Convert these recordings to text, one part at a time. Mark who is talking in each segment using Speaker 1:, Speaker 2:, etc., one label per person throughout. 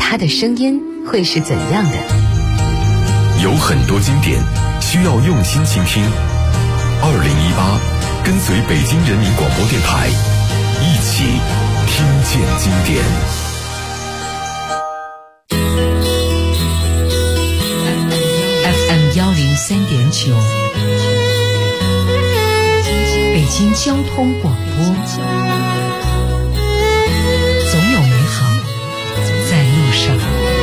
Speaker 1: 他的声音会是怎样的？
Speaker 2: 有很多经典需要用心倾听。2018，跟随北京人民广播电台，一起听见经典。
Speaker 3: FM 103.9，北京交通广播，总有美好在路上。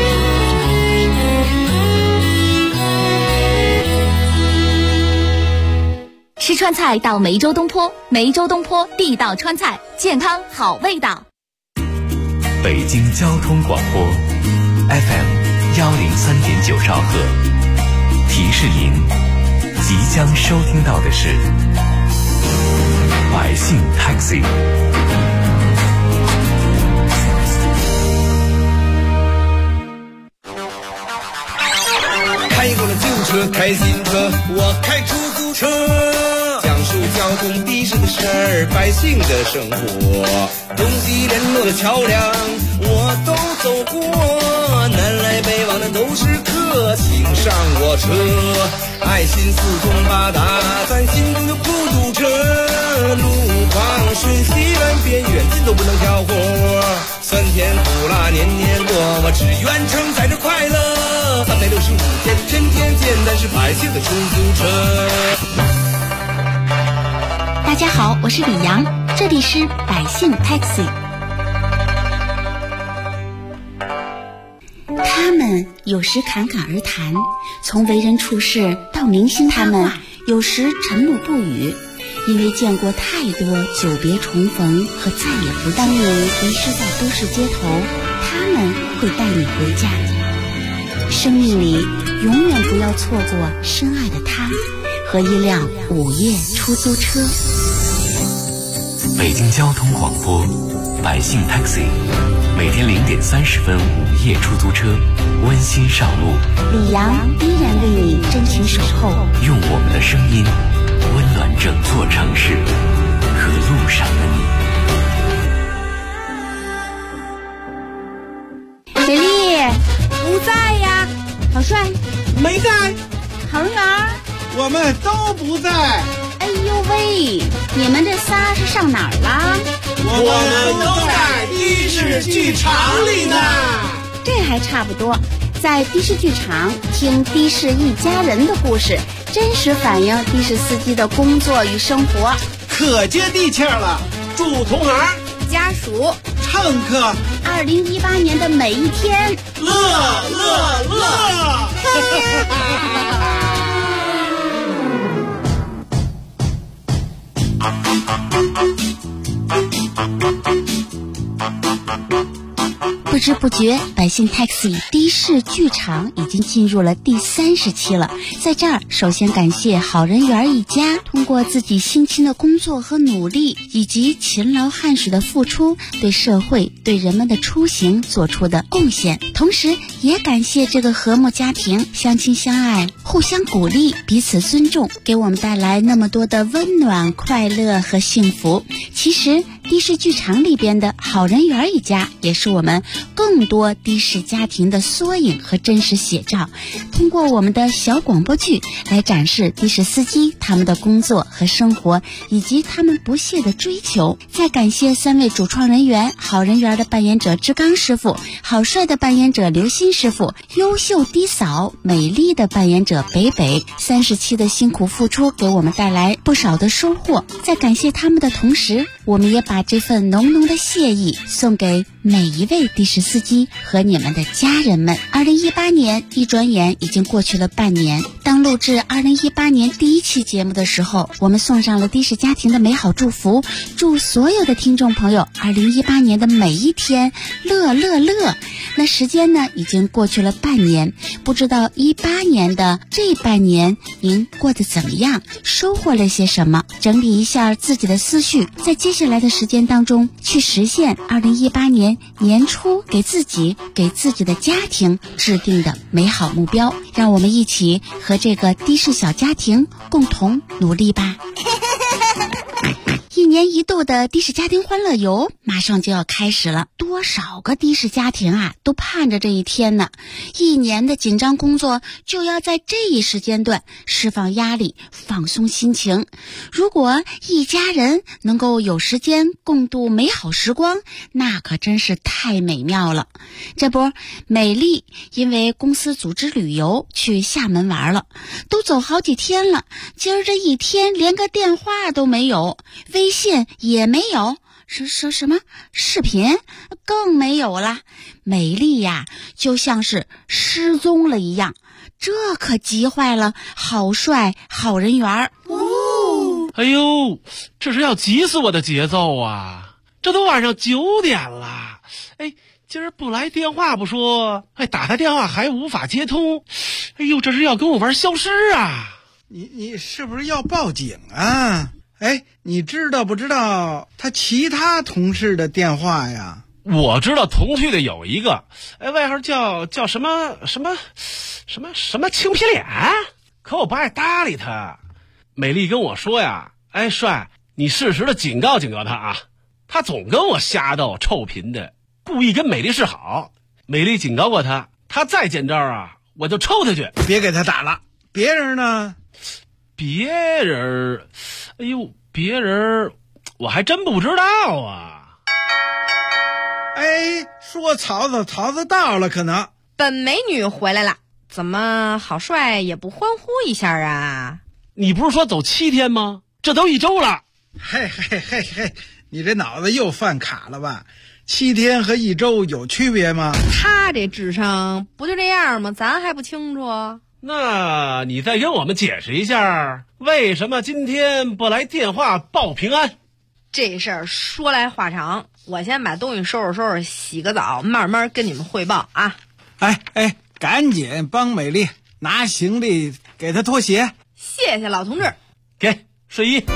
Speaker 4: 吃川菜到梅州东坡，梅州东坡地道川菜，健康好味道。
Speaker 5: 北京交通广播 FM 103.9兆赫，提示您即将收听到的是百姓 Taxi。
Speaker 6: 开过了旧车，开新车，我开出租车，讲述交通的士的事儿，百姓的生活，东西联络的桥梁我都走过，南来北往的都是客，请上我车，爱心四通八达，咱心中就不堵车，路况顺西南边远近都不能挑活，酸甜苦辣年年过，我只愿承载着快乐，365天天天简单是百姓的出租车。
Speaker 4: 大家好，我是李阳，这里是百姓 Taxi。 他们有时侃侃而谈，从为人处事到明星，他们有时沉默不语，因为见过太多久别重逢和再也不当你迷失在都市街头，他们会带你回家。生命里永远不要错过深爱的他和一辆午夜出租车。
Speaker 5: 北京交通广播百姓 Taxi， 每天0点30分午夜出租车温馨上路，
Speaker 4: 李阳依然为你真情守候，
Speaker 5: 用我们的声音温暖整座城市和路上的
Speaker 4: 你。美丽不在呀，郝帅
Speaker 7: 没在，
Speaker 4: 郝人儿
Speaker 7: 我们都不在。
Speaker 4: 哎呦喂，你们这仨是上哪儿了？
Speaker 7: 我们都在的士剧场里呢。
Speaker 4: 这还差不多，在的士剧场听的士一家人的故事，真实反映的士司机的工作与生活，
Speaker 7: 可接地气了。祝同行、
Speaker 4: 家属、
Speaker 7: 乘客
Speaker 4: 2018年的每一天
Speaker 7: 乐乐乐。
Speaker 4: 不知不觉，百姓 Taxi 的士剧场已经进入了第30期了。在这儿，首先感谢好人园一家通过自己辛勤的工作和努力，以及勤劳汗水的付出，对社会、对人们的出行做出的贡献。同时，也感谢这个和睦家庭，相亲相爱，互相鼓励，彼此尊重，给我们带来那么多的温暖、快乐和幸福。其实，的士剧场里边的好人园一家，也是我们更多的士家庭的缩影和真实写照。通过我们的小广播剧来展示的士司机他们的工作和生活，以及他们不懈的追求。再感谢3位主创人员：好人园的扮演者志刚师傅，好帅的扮演者刘鑫师傅，优秀的嫂美丽的扮演者北北。30期的辛苦付出给我们带来不少的收获。在感谢他们的同时，我们也把这份浓浓的谢意送给每一位的士司机和你们的家人们。2018年一转眼已经过去了半年，当录制2018年第1期节目的时候，我们送上了的士家庭的美好祝福，祝所有的听众朋友2018年的每一天乐乐乐。那时间呢已经过去了半年，不知道18年的这半年您过得怎么样，收获了些什么，整理一下自己的思绪，在接下来的时间当中去实现2018年年初给自己的家庭制定的美好目标。让我们一起和这个的士小家庭共同努力吧。 一年一度的的士家庭欢乐游马上就要开始了，多少个的士家庭啊都盼着这一天呢。一年的紧张工作就要在这一时间段释放压力，放松心情。如果一家人能够有时间共度美好时光，那可真是太美妙了。这不，美丽因为公司组织旅游去厦门玩了，都走好几天了，今儿这一天连个电话都没有，微信也没有，什么视频更没有了。美丽呀，就像是失踪了一样，这可急坏了好帅好人缘。
Speaker 7: 哎呦，这是要急死我的节奏啊！这都晚上9点了，哎，今儿不来电话不说，哎，打他电话还无法接通，哎呦，这是要跟我玩消失啊！
Speaker 8: 你是不是要报警啊？哎，你知道不知道他其他同事的电话呀？
Speaker 7: 我知道同去的有一个，哎，外号叫什么青皮脸，可我不爱搭理他。美丽跟我说呀，哎，帅，你适时的警告警告他啊，他总跟我瞎斗臭贫的，故意跟美丽示好。美丽警告过他，他再见招啊，我就抽他去。
Speaker 8: 别给他打了。别人呢？
Speaker 7: 别人，哎呦，别人我还真不知道啊。
Speaker 8: 哎，说曹操到了，可能
Speaker 9: 本美女回来了，怎么好帅也不欢呼一下啊？
Speaker 7: 你不是说走7天吗？这都1周了。
Speaker 8: 嘿，你这脑子又犯卡了吧？7天和1周有区别吗？
Speaker 9: 他这智商不就这样吗？咱还不清楚？
Speaker 7: 那你再跟我们解释一下，为什么今天不来电话报平安？
Speaker 9: 这事儿说来话长，我先把东西收拾，洗个澡，慢慢跟你们汇报啊。
Speaker 8: 哎，赶紧帮美丽拿行李，给她脱鞋。
Speaker 9: 谢谢老同志。
Speaker 7: 给睡衣。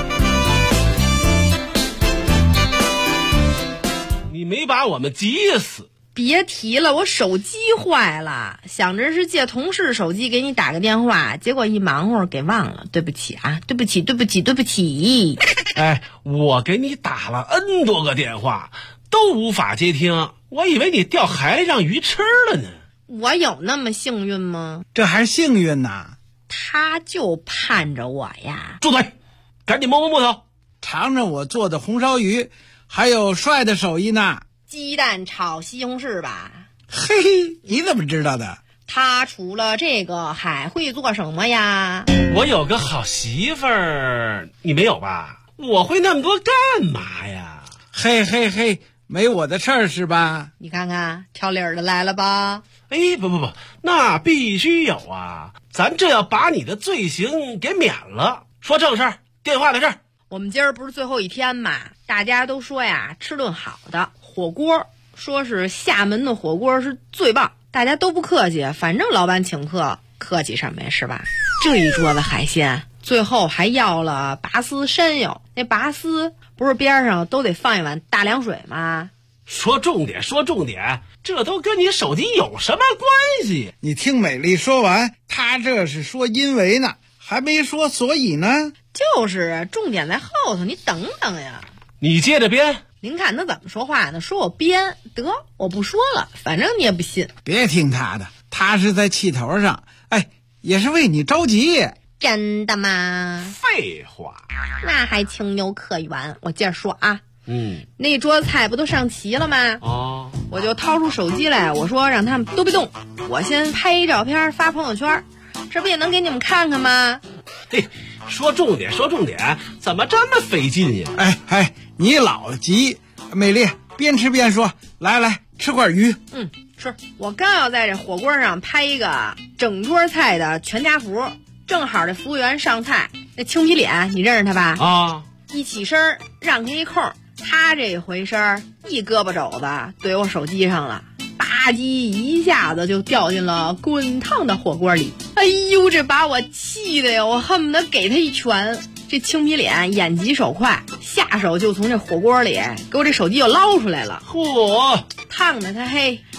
Speaker 7: 你没把我们急死。
Speaker 9: 别提了，我手机坏了，想着是借同事手机给你打个电话，结果一忙活给忘了，对不起啊，对不起。
Speaker 7: 哎，我给你打了 N 多个电话，都无法接听，我以为你掉海里让鱼吃了呢。
Speaker 9: 我有那么幸运吗？
Speaker 8: 这还幸运呢。
Speaker 9: 他就盼着我呀。
Speaker 7: 住嘴，赶紧摸木头，
Speaker 8: 尝尝我做的红烧鱼，还有帅的手艺呢。
Speaker 9: 鸡蛋炒西红柿吧。
Speaker 8: 嘿，你怎么知道的？
Speaker 9: 他除了这个还会做什么呀？
Speaker 7: 我有个好媳妇儿，你没有吧？我会那么多干嘛呀？
Speaker 8: 嘿，没我的事儿是吧？
Speaker 9: 你看看挑理儿的来了吧？
Speaker 7: 哎，不，那必须有啊！咱这要把你的罪行给免了。说正事儿，电话在这儿。
Speaker 9: 我们今儿不是最后一天嘛，大家都说呀，吃顿好的火锅，说是厦门的火锅是最棒，大家都不客气，反正老板请客，客气什么呀，是吧？这一桌子海鲜，最后还要了拔丝山药，那拔丝不是边上都得放一碗大凉水吗？
Speaker 7: 说重点，这都跟你手机有什么关系？
Speaker 8: 你听美丽说完，她这是说因为呢，还没说所以呢。
Speaker 9: 就是重点在后头，你等等呀。
Speaker 7: 你接着编。
Speaker 9: 您看他怎么说话呢？说我编得，我不说了，反正你也不信。
Speaker 8: 别听他的，他是在气头上，哎，也是为你着急。
Speaker 9: 真的吗？
Speaker 7: 废话，
Speaker 9: 那还情有可原。我接着说啊，那桌子菜不都上齐了吗？
Speaker 7: 哦，
Speaker 9: 我就掏出手机来，我说让他们都别动，我先拍一照片发朋友圈，这不也能给你们看看吗？
Speaker 7: 嘿，说重点，怎么这么费劲呀？
Speaker 8: 哎，你老急。美丽边吃边说，来吃块鱼。
Speaker 9: 是我刚要在这火锅上拍一个整桌菜的全家福，正好这服务员上菜，那青皮脸你认识他吧？
Speaker 7: 啊，
Speaker 9: 一起身让开一空，他这回身一胳膊肘子怼我手机上了，吧唧一下子就掉进了滚烫的火锅里。哎呦，这把我气的呀，我恨不得给他一拳。这青皮脸眼疾手快，下手就从这火锅里给我这手机又捞出来了。
Speaker 7: 嚯，
Speaker 9: 烫的他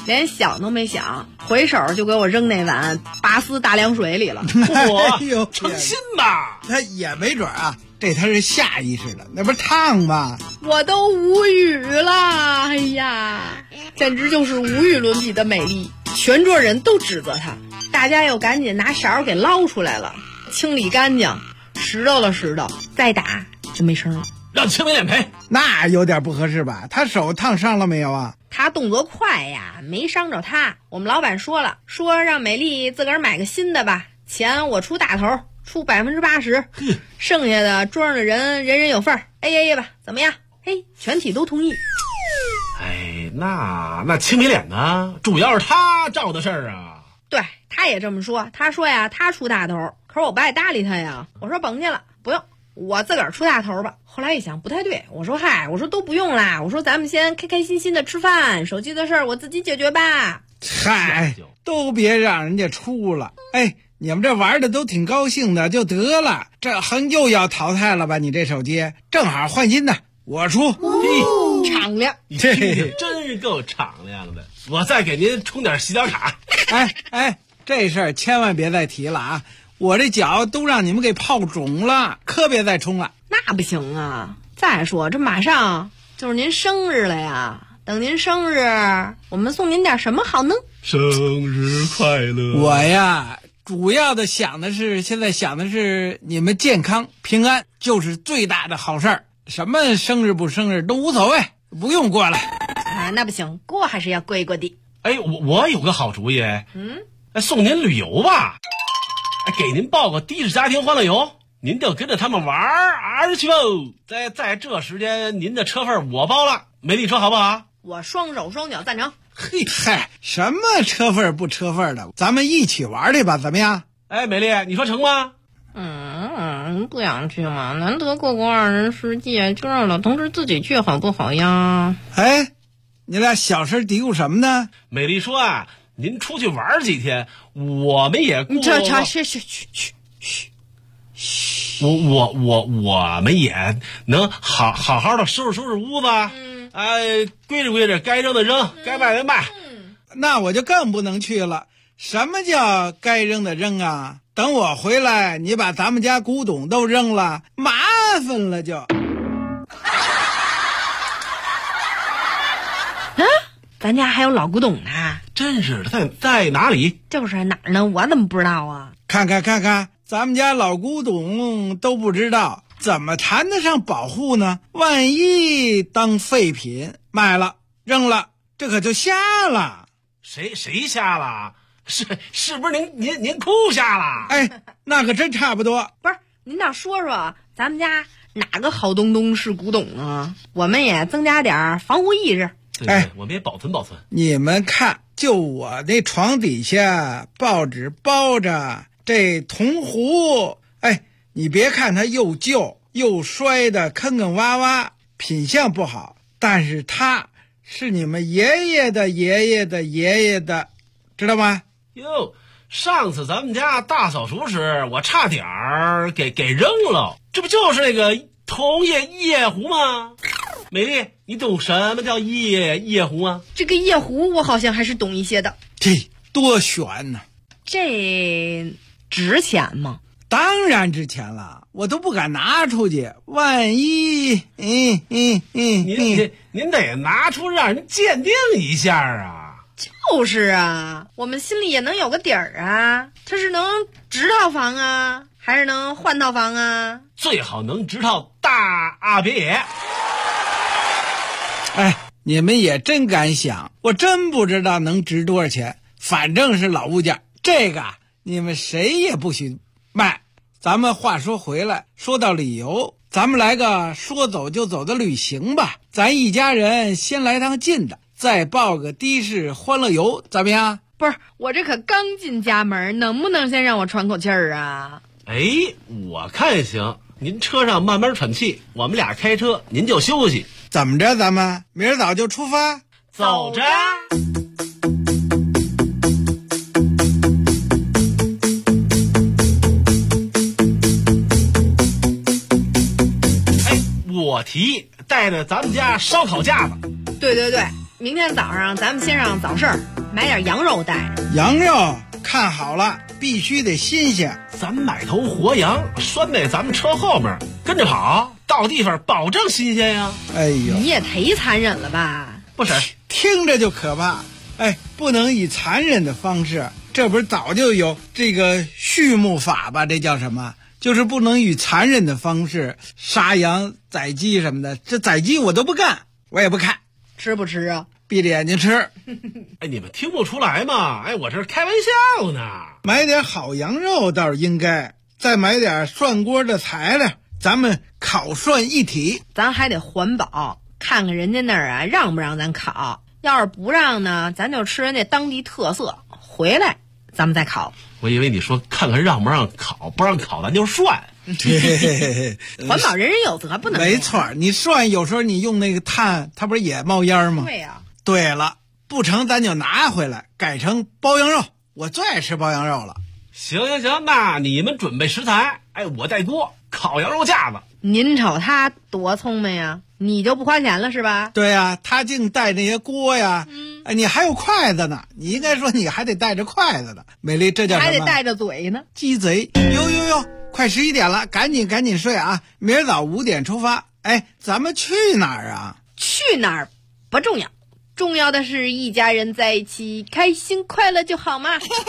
Speaker 9: 连想都没想，回手就给我扔那碗拔丝大凉水里了。
Speaker 8: 哎呦，
Speaker 7: 诚心吧？
Speaker 8: 他也没准啊，这他是下意识的，那不是烫吗？
Speaker 9: 我都无语了，哎呀，简直就是无与伦比的美丽。全桌人都指责他，大家又赶紧拿勺给捞出来了，清理干净，拾掇了拾掇，再打就没声了。
Speaker 7: 让青梅脸赔，
Speaker 8: 那有点不合适吧？他手烫伤了没有啊？
Speaker 9: 他动作快呀，没伤着他。我们老板说了，说让美丽自个儿买个新的吧，钱我出大头，出80%，剩下的桌上的人人有份儿，AA吧，怎么样？嘿，全体都同意。
Speaker 7: 哎，那青梅脸呢？主要是他照的事儿啊。
Speaker 9: 对，他也这么说。他说呀，他出大头，可是我不爱搭理他呀。我说甭去了，不用，我自个儿出大头吧。后来一想不太对，我说嗨，我说都不用啦，我说咱们先开开心心的吃饭，手机的事儿我自己解决吧。
Speaker 8: 嗨，都别让人家出了。哎，你们这玩的都挺高兴的就得了，这横又要淘汰了吧？你这手机正好换新的，我出。
Speaker 9: 敞亮，
Speaker 7: 你听听，真是够敞亮的。我再给您充点洗脚卡。
Speaker 8: 哎，这事儿千万别再提了啊！我这脚都让你们给泡肿了，可别再冲了。
Speaker 9: 那不行啊！再说这马上就是您生日了呀，等您生日，我们送您点什么好呢？
Speaker 7: 生日快乐！
Speaker 8: 我呀，主要的现在想的是你们健康平安，就是最大的好事儿。什么生日不生日都无所谓，不用过了。
Speaker 9: 啊，那不行，过还是要过一过的。
Speaker 7: 哎，我有个好主意。送您旅游吧，给您报个的士家庭欢乐游，您就跟着他们玩儿去吧。在这时间，您的车费我包了，美丽说好不好？
Speaker 9: 我双手双脚赞成。
Speaker 8: 嘿嗨，什么车费不车费的，咱们一起玩去吧，怎么样？
Speaker 7: 哎，美丽，你说成吗？
Speaker 9: 不想去嘛，难得过过2人世界，就让老同志自己去好不好呀？
Speaker 8: 哎，你俩小声嘀咕什么呢？
Speaker 7: 美丽说啊，您出去玩几天，我们也过。我们也能好的收拾屋子，归置归置，该扔的扔，该卖的卖。
Speaker 8: 那我就更不能去了。什么叫该扔的扔啊？等我回来，你把咱们家古董都扔了，麻烦了就。
Speaker 9: 咱家还有老古董呢。
Speaker 7: 真是的，在哪里？
Speaker 9: 就是哪儿呢？我怎么不知道啊？
Speaker 8: 看看，咱们家老古董都不知道，怎么谈得上保护呢？万一当废品卖了扔了，这可就瞎了。
Speaker 7: 谁瞎了？是不是您哭瞎了？
Speaker 8: 哎，那可真差不多。
Speaker 9: 不是，您倒说说，咱们家哪个好东东是古董啊？我们也增加点防护意识。
Speaker 7: 哎，我们也保存。
Speaker 8: 你们看，就我那床底下报纸包着这铜壶，哎，你别看它又旧又摔的坑坑洼洼，品相不好，但是它是你们爷爷的爷爷的爷爷的，知道吗？
Speaker 7: 哟，上次咱们家大扫除时，我差点儿给扔了，这不就是那个铜夜壶吗？美丽，你懂什么叫夜壶啊？
Speaker 9: 这个夜壶我好像还是懂一些的。
Speaker 8: 这多悬呢！
Speaker 9: 这值钱吗？
Speaker 8: 当然值钱了，我都不敢拿出去，万一……
Speaker 7: 您得拿出让人鉴定一下啊！
Speaker 9: 就是啊，我们心里也能有个底儿啊。它是能值套房啊，还是能换套房啊？
Speaker 7: 最好能值套大别野。
Speaker 8: 哎，你们也真敢想，我真不知道能值多少钱，反正是老物件，这个你们谁也不许卖。咱们话说回来，说到旅游，咱们来个说走就走的旅行吧。咱一家人先来趟近的，再报个的士欢乐游，怎么样？
Speaker 9: 不是，我这可刚进家门，能不能先让我喘口气儿啊？
Speaker 7: 哎，我看行，您车上慢慢喘气，我们俩开车，您就休息。
Speaker 8: 怎么着，咱们明儿早就出发？
Speaker 7: 走着。哎，我提议带着咱们家烧烤架子。
Speaker 9: 对，明天早上咱们先上早市买点羊肉带。
Speaker 8: 羊肉看好了，必须得新鲜。
Speaker 7: 咱买头活羊拴在咱们车后面，跟着跑，到地方保证新鲜呀。
Speaker 8: 哎呦，
Speaker 9: 你也忒残忍了吧？
Speaker 7: 不是，
Speaker 8: 听着就可怕。哎，不能以残忍的方式，这不是早就有这个畜牧法吧？这叫什么？就是不能以残忍的方式杀羊宰鸡什么的。这宰鸡我都不干，我也不看。
Speaker 9: 吃不吃啊？
Speaker 8: 闭着眼睛吃。
Speaker 7: 哎，你们听不出来吗？哎，我这是开玩笑呢。
Speaker 8: 买点好羊肉倒是应该，再买点涮锅的材料，咱们烤涮一体。
Speaker 9: 咱还得环保，看看人家那儿啊让不让咱烤。要是不让呢，咱就吃人家当地特色，回来咱们再烤。
Speaker 7: 我以为你说看看让不让烤，不让烤咱就涮。
Speaker 9: 环保人人有责，不能。
Speaker 8: 没错，你涮有时候你用那个炭，它不是也冒烟吗？
Speaker 9: 对呀。
Speaker 8: 对了，不成咱就拿回来改成包羊肉，我最爱吃包羊肉了。
Speaker 7: 行，那你们准备食材，哎，我带锅烤羊肉架子。
Speaker 9: 您瞅他多聪明呀，你就不花钱了是吧？
Speaker 8: 对呀，他净带那些锅呀，哎，你还有筷子呢，你应该说你还得带着筷子呢。美丽，这叫什么？
Speaker 9: 还得带着嘴呢。
Speaker 8: 鸡贼！哟，快11点了，赶紧睡啊！明儿早5点出发。哎，咱们去哪儿啊？
Speaker 9: 去哪儿不重要，重要的是一家人在一起，开心快乐就好嘛。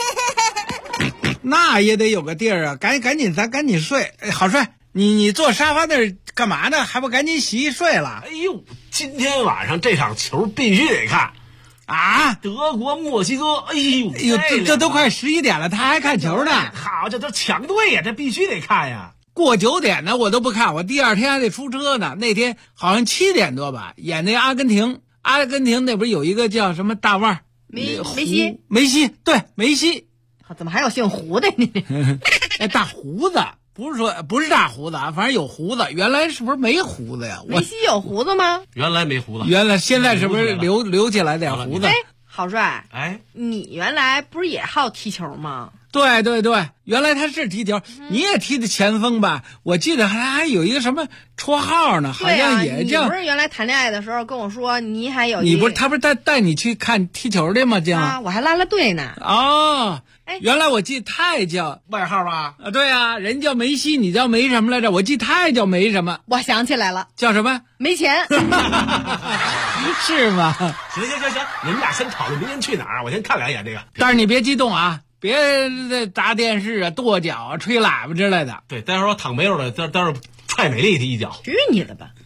Speaker 8: 那也得有个地儿啊！咱赶紧睡。哎，好帅！你坐沙发那儿干嘛呢？还不赶紧洗睡了？
Speaker 7: 哎呦，今天晚上这场球必须得看
Speaker 8: 啊！
Speaker 7: 德国墨西哥，哎呦，
Speaker 8: 这都快11点了，他还看球呢。
Speaker 7: 好，这都强队呀，这必须得看呀。
Speaker 8: 过9点呢，我都不看，我第二天还得出车呢。那天好像7点多吧，演那阿根廷那不是有一个叫什么大腕儿？梅西，对，梅西。
Speaker 9: 怎么还有姓胡的呢？
Speaker 8: 哎，大胡子。不是大胡子啊，反正有胡子。原来是不是没胡子呀？
Speaker 9: 梅西有胡子吗？
Speaker 7: 原来没胡子，
Speaker 8: 现在是不是留起来点胡子？
Speaker 9: 哎，郝帅，
Speaker 7: 哎，
Speaker 9: 你原来不是也好踢球吗？
Speaker 8: 对，原来他是踢球，你也踢的前锋吧？我记得还有一个什么绰号呢，好像也叫。
Speaker 9: 你不是原来谈恋爱的时候跟我说你还有
Speaker 8: 你不是他不是带你去看踢球的吗？
Speaker 9: 啊，我还拉了队呢。
Speaker 8: 哦。哎，原来我记得他也叫
Speaker 7: 外号吧？
Speaker 8: 啊，对啊，人叫梅西，你叫梅什么来着？我记得他也叫梅什么？
Speaker 9: 我想起来了，
Speaker 8: 叫什么？
Speaker 9: 没钱，
Speaker 8: 是吗？
Speaker 7: 行，你们俩先讨论明天去哪儿，我先看2眼这个。
Speaker 8: 但是你别激动啊，别砸电视啊、跺脚啊、吹喇叭之类的。
Speaker 7: 对，待会儿我躺没有了，待会儿踹美丽的一脚。
Speaker 9: 去你的吧！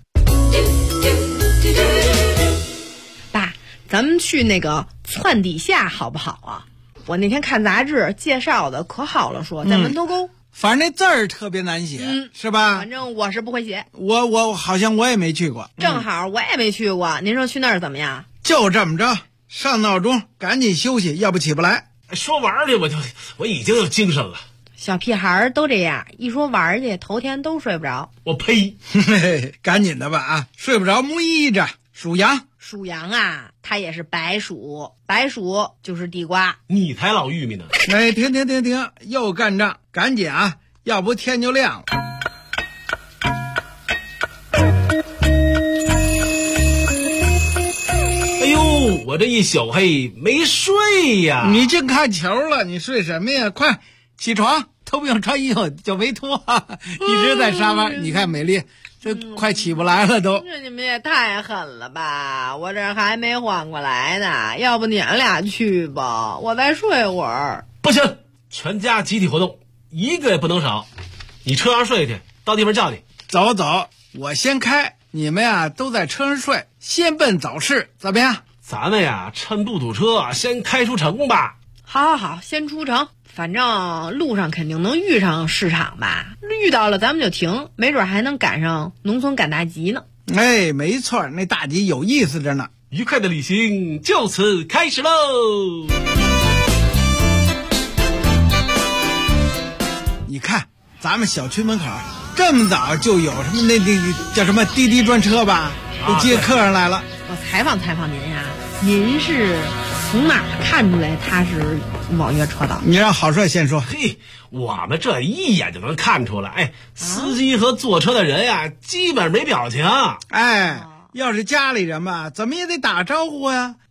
Speaker 9: 爸，咱们去那个窜底下好不好啊？我那天看杂志介绍的可好了，说在门头沟，
Speaker 8: 反正那字儿特别难写，是吧？
Speaker 9: 反正我是不会写。
Speaker 8: 我好像我也没去过，
Speaker 9: 正好我也没去过。您说去那儿怎么样？
Speaker 8: 就这么着，上闹钟，赶紧休息，要不起不来。
Speaker 7: 说玩去，我已经有精神了。
Speaker 9: 小屁孩都这样，一说玩去，头天都睡不着。
Speaker 7: 我呸！
Speaker 8: 赶紧的吧啊，睡不着眯着。属羊
Speaker 9: 啊，它也是白鼠，白鼠就是地瓜。
Speaker 7: 你才老玉米呢！
Speaker 8: 哎，停，又干仗，赶紧啊，要不天就亮了。
Speaker 7: 哎呦，我这一宿黑没睡呀！
Speaker 8: 你净看球了，你睡什么呀？快起床，都不用穿衣服就没脱，一直在沙发。你看美丽。这快起不来了都！
Speaker 9: 这你们也太狠了吧！我这还没缓过来呢，要不你们俩去吧，我再睡会儿。
Speaker 7: 不行，全家集体活动，一个也不能少。你车上睡去，到地方叫你。
Speaker 8: 走，我先开，你们呀都在车上睡，先奔早市，怎么样？
Speaker 7: 咱们呀趁不堵车，先开出城吧。
Speaker 9: 好，先出城。反正路上肯定能遇上市场吧，遇到了咱们就停，没准还能赶上农村赶大集呢。
Speaker 8: 哎，没错，那大集有意思着呢。
Speaker 7: 愉快的旅行就此开始喽！
Speaker 8: 你看咱们小区门口这么早就有什么那叫什么滴滴专车吧，都接客人来了。
Speaker 9: 我采访您呀，您是从哪看出来他是网约车的？
Speaker 8: 你让郝帅先说。
Speaker 7: 嘿，我们这一眼就能看出来，哎，司机和坐车的人呀，基本没表情。
Speaker 8: 哎，要是家里人吧，怎么也得打招呼呀。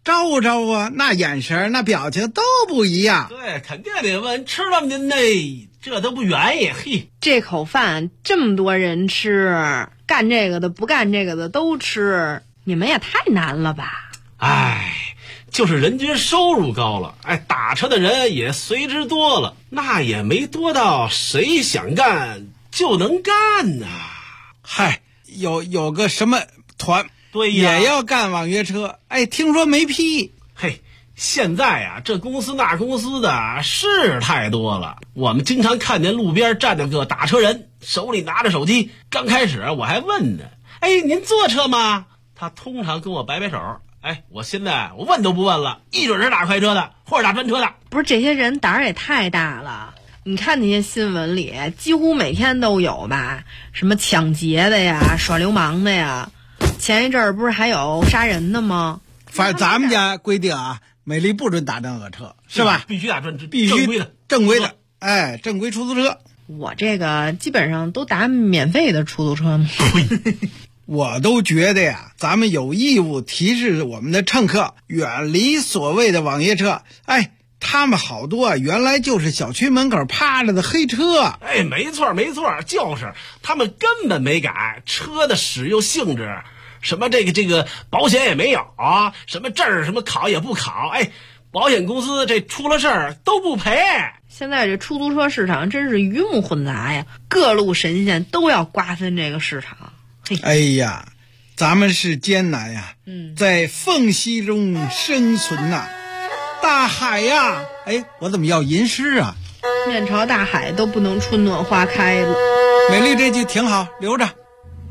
Speaker 8: 招呼招呼啊，那眼神那表情都不一样。
Speaker 7: 对，肯定得问吃了吗您嘞，这都不愿意。嘿，
Speaker 9: 这口饭这么多人吃，干这个的不干这个的都吃，你们也太难了吧？
Speaker 7: 哎，就是人均收入高了，哎，打车的人也随之多了，那也没多到谁想干就能干呐。
Speaker 8: 嗨，有个什么团，
Speaker 7: 对呀，
Speaker 8: 也要干网约车，哎，听说没批。
Speaker 7: 嘿，现在啊，这公司那公司的是太多了，我们经常看见路边站着个打车人，手里拿着手机。刚开始我还问呢，哎，您坐车吗？他通常跟我摆摆手。哎，我现在我问都不问了，一准是打快车的或者打专车的。
Speaker 9: 不是，这些人胆儿也太大了。你看那些新闻里，几乎每天都有吧，什么抢劫的呀，耍流氓的呀。前一阵儿不是还有杀人的吗？
Speaker 8: 反正咱们家规定啊，美丽不准打那个车，是吧？
Speaker 7: 必须打专车，
Speaker 8: 必须正规的，哎，正规出租车。
Speaker 9: 我这个基本上都打免费的出租车呢。
Speaker 8: 我都觉得呀，咱们有义务提示我们的乘客远离所谓的网约车。哎，他们好多啊，原来就是小区门口趴着的黑车。
Speaker 7: 哎，没错，就是他们根本没改车的使用性质，什么这个保险也没有啊，什么证儿什么考也不考，哎，保险公司这出了事儿都不赔。
Speaker 9: 现在这出租车市场真是鱼目混杂呀，各路神仙都要瓜分这个市场。
Speaker 8: 哎呀，咱们是艰难呀，在缝隙中生存呐。大海呀，哎，我怎么要吟诗啊？
Speaker 9: 面朝大海都不能春暖花开了。
Speaker 8: 美丽这句挺好，留着。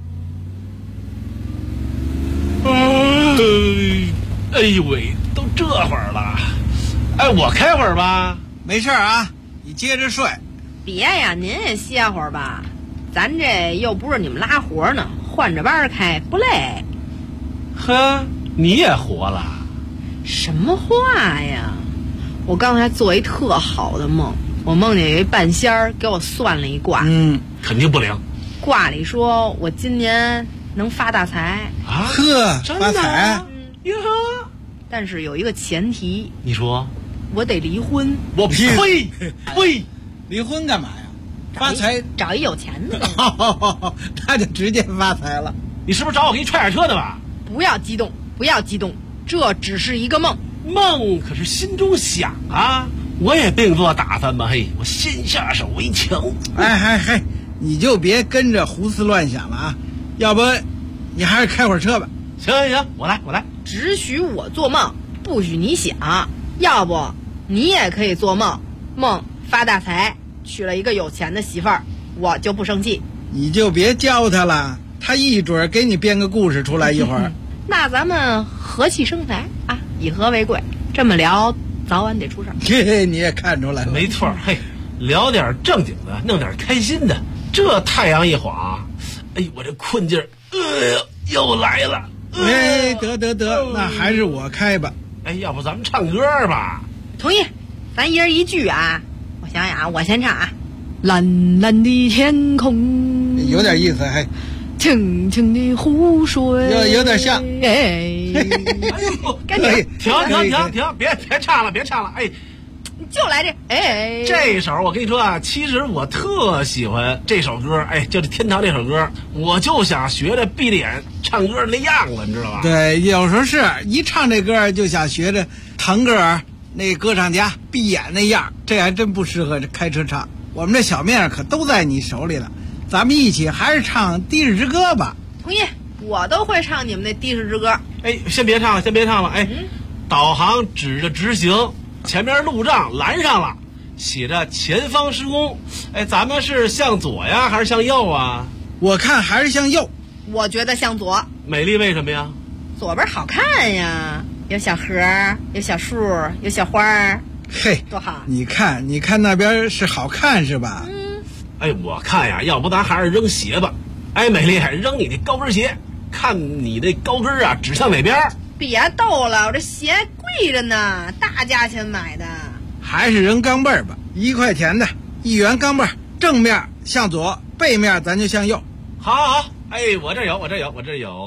Speaker 7: 哎呦喂，都这会儿了，哎，我开会儿吧。
Speaker 8: 没事啊，你接着睡。
Speaker 9: 别呀，您也歇会儿吧，咱这又不是你们拉活呢，换着班开不累。
Speaker 7: 呵，你也活了？
Speaker 9: 什么话呀！我刚才做一特好的梦，我梦见有一半仙儿给我算了一卦，
Speaker 7: 肯定不灵。
Speaker 9: 卦里说我今年能发大财
Speaker 7: 啊！
Speaker 8: 呵，发财
Speaker 7: 哟！
Speaker 9: 但是有一个前提，
Speaker 7: 你说
Speaker 9: 我得离婚。
Speaker 7: 我呸！
Speaker 8: 离婚干嘛呀？发财
Speaker 9: 找一有钱的。
Speaker 8: 他就直接发财了。
Speaker 7: 你是不是找我给你踹点车的吧？
Speaker 9: 不要激动，不要激动，这只是一个梦。
Speaker 7: 梦可是心中想啊，我也并做打算吧。嘿，我先下手为强。
Speaker 8: 哎，你就别跟着胡思乱想了啊，要不你还是开会儿车吧。
Speaker 7: 行，我来。
Speaker 9: 只许我做梦，不许你想。要不你也可以做梦，梦发大财，娶了一个有钱的媳妇儿，我就不生气。
Speaker 8: 你就别教他了，他一准给你编个故事出来一会儿。
Speaker 9: 那咱们和气生财啊，以和为贵。这么聊，早晚得出事儿。
Speaker 8: 嘿嘿，你也看出来了。
Speaker 7: 没错，嘿，聊点正经的，弄点开心的。这太阳一晃，哎，我这困劲儿，又来了。
Speaker 8: 哎，得，那还是我开吧。
Speaker 7: 哎，要不咱们唱歌吧？
Speaker 9: 同意，咱一人一句啊。我想想啊，我先唱啊。蓝蓝的天空，
Speaker 8: 有点意思，还
Speaker 9: 清清的湖水，
Speaker 8: 有点像。
Speaker 9: 哎呦，赶紧
Speaker 7: 停，别唱了，哎。
Speaker 9: 就来这，哎，
Speaker 7: 这首我跟你说啊，其实我特喜欢这首歌，哎，就这《天堂》这首歌，我就想学着闭着眼唱歌那样子，你知道吧？
Speaker 8: 对，有时候是一唱这歌就想学着腾格尔那歌唱家闭眼那样，这还真不适合这开车唱。我们这小命可都在你手里了，咱们一起还是唱《的士之歌》吧。
Speaker 9: 同意，我都会唱你们那的士之歌。
Speaker 7: 哎，先别唱了，哎，导航指着直行。前面路障拦上了，写着前方施工。哎，咱们是向左呀，还是向右啊？
Speaker 8: 我看还是向右。
Speaker 9: 我觉得向左。
Speaker 7: 美丽为什么呀？
Speaker 9: 左边好看呀，有小河，有小树，有小花。
Speaker 8: 嘿，
Speaker 9: 多好！
Speaker 8: 你看那边是好看是吧？
Speaker 7: 哎，我看呀，要不咱还是扔鞋吧。哎，美丽，扔你那高跟鞋，看你那高跟啊指向哪边？
Speaker 9: 别逗了，我这鞋贵着呢，大价钱买的。
Speaker 8: 还是扔钢镚儿吧，1块钱的1元钢镚儿，正面向左，背面咱就向右。
Speaker 7: 好，哎，我这有。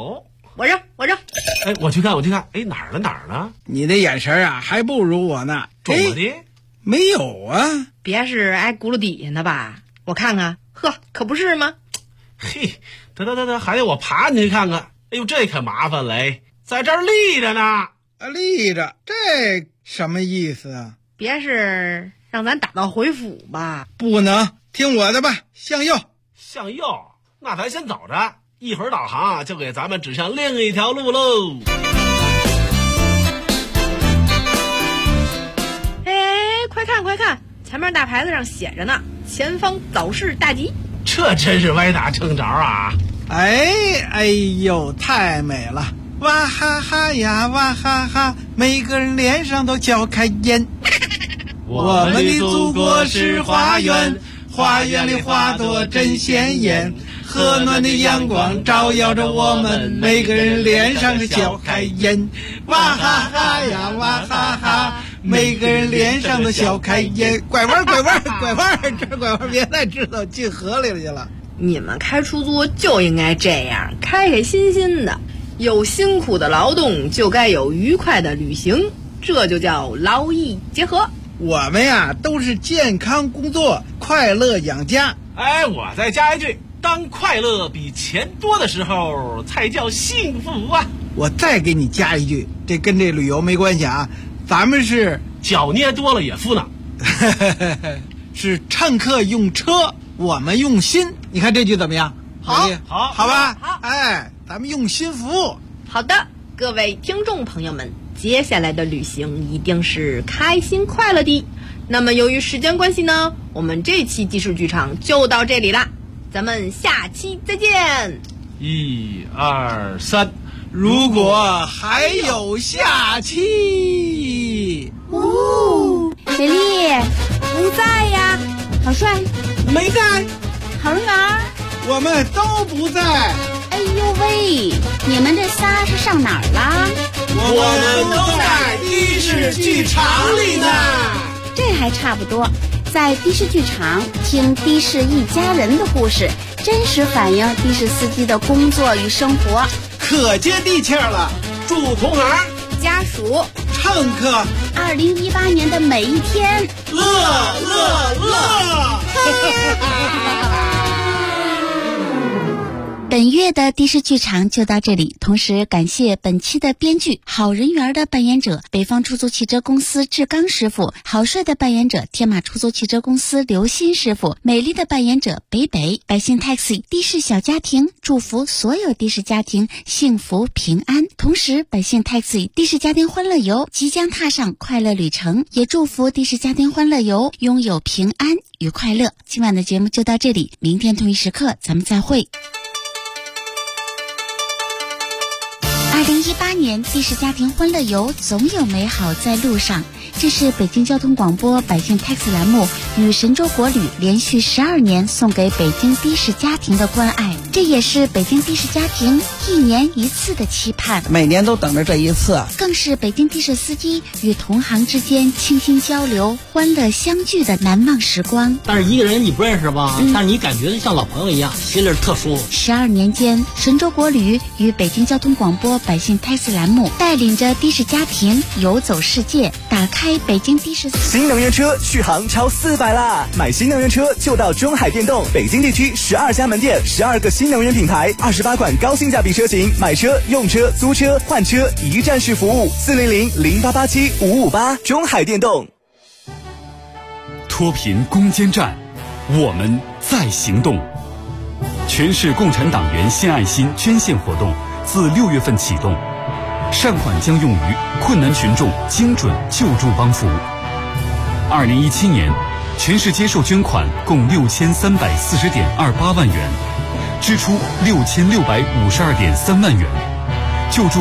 Speaker 9: 我扔。
Speaker 7: 哎，我去看，哎，哪儿了？
Speaker 8: 你的眼神啊，还不如我呢。
Speaker 7: 怎么的？
Speaker 8: 没有啊。
Speaker 9: 别是挨轱辘底下呢吧？我看看，呵，可不是吗？
Speaker 7: 嘿，得，还得我爬进去看看。哎呦，这可麻烦嘞，在这儿立着呢。
Speaker 8: 立着，这什么意思啊？
Speaker 9: 别是让咱打道回府吧？
Speaker 8: 不能，听我的吧，向右。
Speaker 7: 向右？那咱先走着，一会儿导航就给咱们指向另一条路喽。
Speaker 9: 哎，快看，前面大牌子上写着呢，前方早市大集。
Speaker 7: 这真是歪打正着啊！
Speaker 8: 哎呦，太美了！哇哈哈呀，哇哈哈，每个人脸上都笑开颜。我们的祖国是花园，花园里花朵真鲜艳，和暖的阳光照耀着我们，每个人脸上是笑开颜。哇哈哈呀，哇哈哈，每个人脸上都笑开颜。拐弯，这拐弯别再知道进河里去了。
Speaker 9: 你们开出租就应该这样，开心心的。有辛苦的劳动，就该有愉快的旅行，这就叫劳逸结合。
Speaker 8: 我们呀，都是健康工作，快乐养家。
Speaker 7: 哎，我再加一句，当快乐比钱多的时候，才叫幸福啊！
Speaker 8: 我再给你加一句，这跟这旅游没关系啊，咱们是
Speaker 7: 脚捏多了也敷呢。
Speaker 8: 是乘客用车，我们用心。你看这句怎么样？好吧。哎，咱们用心服务。
Speaker 9: 好的，各位听众朋友们，接下来的旅行一定是开心快乐的。那么由于时间关系呢，我们这期的士剧场就到这里啦，咱们下期再见。
Speaker 7: 1、2、3，
Speaker 8: 如果还有下期。
Speaker 4: 美丽
Speaker 9: 不在呀，
Speaker 4: 好帅，
Speaker 8: 没在，
Speaker 4: 好人儿，
Speaker 8: 我们都不在。
Speaker 4: 哎呦喂，你们这仨是上哪儿啦？
Speaker 8: 我们都在的士剧场里呢。
Speaker 4: 这还差不多，在的士剧场听的士一家人的故事，真实反映的士司机的工作与生活，
Speaker 8: 可接地气了。
Speaker 7: 祝同行、
Speaker 9: 家属、
Speaker 8: 乘客
Speaker 4: 2018年的每一天
Speaker 8: 乐。
Speaker 4: 本月的的士剧场就到这里，同时感谢本期的编剧好人缘的扮演者北方出租汽车公司志刚师傅，好帅的扮演者天马出租汽车公司刘鑫师傅，美丽的扮演者北百姓 taxi 的士小家庭，祝福所有的士家庭幸福平安。同时百姓 taxi 的士家庭欢乐游即将踏上快乐旅程，也祝福的士家庭欢乐游拥有平安与快乐。今晚的节目就到这里，明天同一时刻咱们再会。2018年的士家庭欢乐游，总有美好在路上。这是北京交通广播百姓 taxi 栏目与神州国旅连续12年送给北京的士家庭的关爱，这也是北京的士家庭1年1次的期盼，
Speaker 8: 每年都等着这一次，
Speaker 4: 更是北京的士司机与同行之间倾心交流、欢乐相聚的难忘时光。
Speaker 10: 但是一个人你不认识吧，但是你感觉像老朋友一样，心里特舒服。
Speaker 4: 12年间，神州国旅与北京交通广播百姓 taxi 栏目带领着的士家庭游走世界，打开北京的士。
Speaker 11: 新能源车续航超400啦！买新能源车就到中海电动，北京地区12家门店，12个新能源品牌，28款高性价比车型，买车、用车、租车、换车一站式服务，400-0887-558，中海电动。
Speaker 2: 脱贫攻坚战，我们在行动。全市共产党员献爱心捐献活动自6月份启动，善款将用于困难群众精准救助帮扶。2017年，全市接受捐款共6340.28万元，支出6652.3万元，救助